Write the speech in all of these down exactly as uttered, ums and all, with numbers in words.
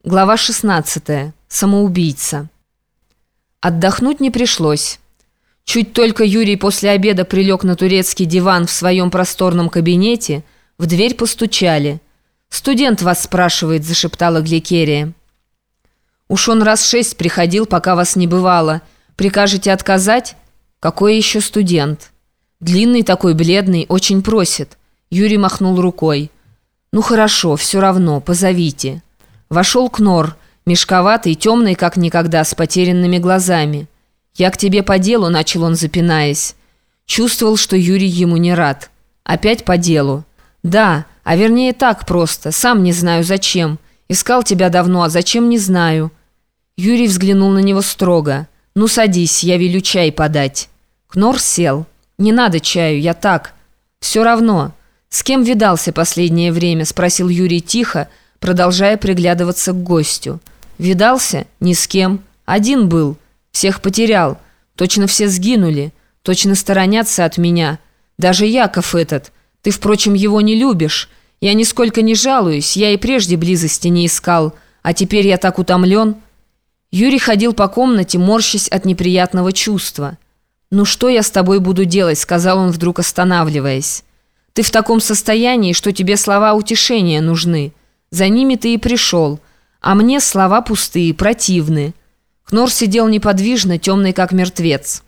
Глава шестнадцатая. Самоубийца. Отдохнуть не пришлось. Чуть только Юрий после обеда прилег на турецкий диван в своем просторном кабинете, в дверь постучали. «Студент вас спрашивает», — зашептала Гликерия. «Уж он раз шесть приходил, пока вас не бывало. Прикажете отказать? Какой еще студент?» «Длинный такой, бледный, очень просит». Юрий махнул рукой. «Ну хорошо, все равно, позовите». Вошел Кнор, мешковатый, темный, как никогда, с потерянными глазами. «Я к тебе по делу», — начал он, запинаясь. Чувствовал, что Юрий ему не рад. «Опять по делу?» «Да, а вернее так просто. Сам не знаю, зачем. Искал тебя давно, а зачем, не знаю». Юрий взглянул на него строго. «Ну, садись, я велю чай подать». Кнор сел. «Не надо чаю, я так». «Все равно. С кем видался последнее время?» — спросил Юрий тихо, продолжая приглядываться к гостю. «Видался? Ни с кем. Один был. Всех потерял. Точно все сгинули. Точно сторонятся от меня. Даже Яков этот. Ты, впрочем, его не любишь. Я нисколько не жалуюсь. Я и прежде близости не искал. А теперь я так утомлен». Юрий ходил по комнате, морщась от неприятного чувства. «Ну что я с тобой буду делать?» — сказал он, вдруг останавливаясь. «Ты в таком состоянии, что тебе слова утешения нужны. За ними ты и пришел. А мне слова пустые, противны». Кнор сидел неподвижно, темный как мертвец.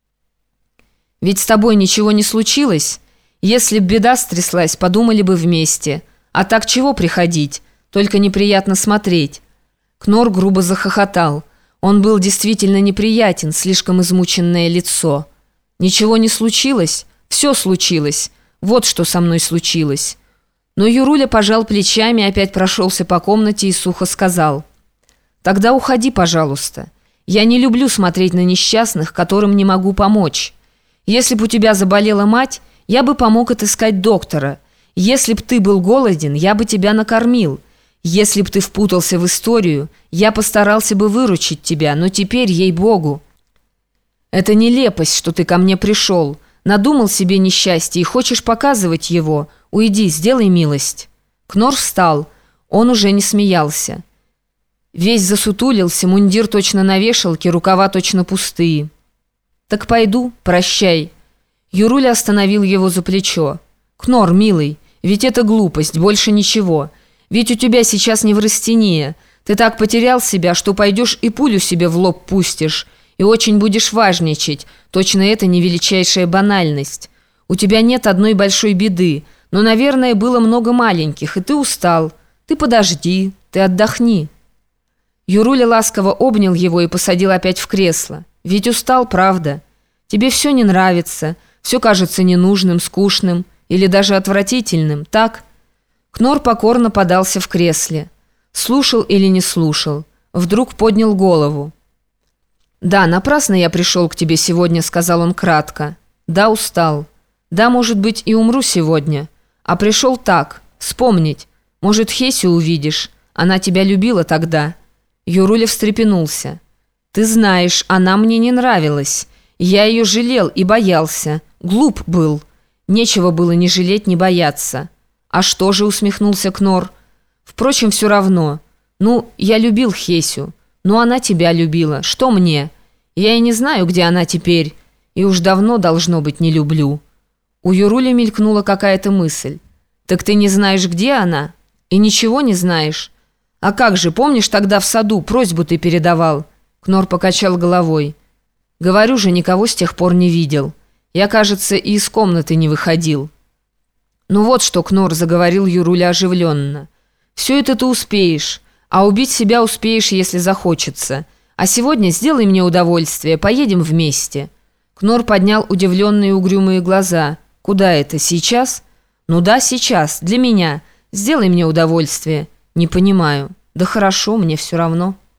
«Ведь с тобой ничего не случилось? Если б беда стряслась, подумали бы вместе. А так чего приходить? Только неприятно смотреть». Кнор грубо захохотал. Он был действительно неприятен, слишком измученное лицо. «Ничего не случилось? Все случилось. Вот что со мной случилось». Но Юруля пожал плечами, опять прошелся по комнате и сухо сказал: «Тогда уходи, пожалуйста. Я не люблю смотреть на несчастных, которым не могу помочь. Если б у тебя заболела мать, я бы помог отыскать доктора. Если б ты был голоден, я бы тебя накормил. Если б ты впутался в историю, я постарался бы выручить тебя, но теперь, ей-богу. Это нелепость, что ты ко мне пришел. Надумал себе несчастье и хочешь показывать его. Уйди, сделай милость». Кнор встал. Он уже не смеялся. Весь засутулился, мундир точно на вешалке, рукава точно пустые. «Так пойду, прощай». Юруля остановил его за плечо. «Кнор, милый, ведь это глупость, больше ничего. Ведь у тебя сейчас неврастения. Ты так потерял себя, что пойдешь и пулю себе в лоб пустишь. И очень будешь важничать. Точно это не величайшая банальность. У тебя нет одной большой беды, но, наверное, было много маленьких, и ты устал. Ты подожди, ты отдохни». Юруля ласково обнял его и посадил опять в кресло. «Ведь устал, правда? Тебе все не нравится, все кажется ненужным, скучным или даже отвратительным, так?» Кнор покорно подался в кресле. Слушал или не слушал. Вдруг поднял голову. «Да, напрасно я пришел к тебе сегодня», — сказал он кратко. «Да, устал. Да, может быть, и умру сегодня. А пришел так, вспомнить. Может, Хесю увидишь. Она тебя любила тогда». Юруля встрепенулся. «Ты знаешь, она мне не нравилась. Я ее жалел и боялся. Глуп был. Нечего было ни жалеть, ни бояться». «А что же?» — усмехнулся Кнор. «Впрочем, все равно. Ну, я любил Хесю. Ну, она тебя любила. Что мне? Я и не знаю, где она теперь. И уж давно, должно быть, не люблю». У Юрули мелькнула какая-то мысль. «Так ты не знаешь, где она? И ничего не знаешь? А как же, помнишь, тогда в саду просьбу ты передавал?» Кнор покачал головой. «Говорю же, никого с тех пор не видел. Я, кажется, и из комнаты не выходил». «Ну вот что, Кнор», — заговорил Юруля оживленно. «Все это ты успеешь, а убить себя успеешь, если захочется. А сегодня сделай мне удовольствие, поедем вместе». Кнор поднял удивленные угрюмые глаза. «Куда это, сейчас?» «Ну да, сейчас, для меня. Сделай мне удовольствие». «Не понимаю». «Да хорошо, мне все равно».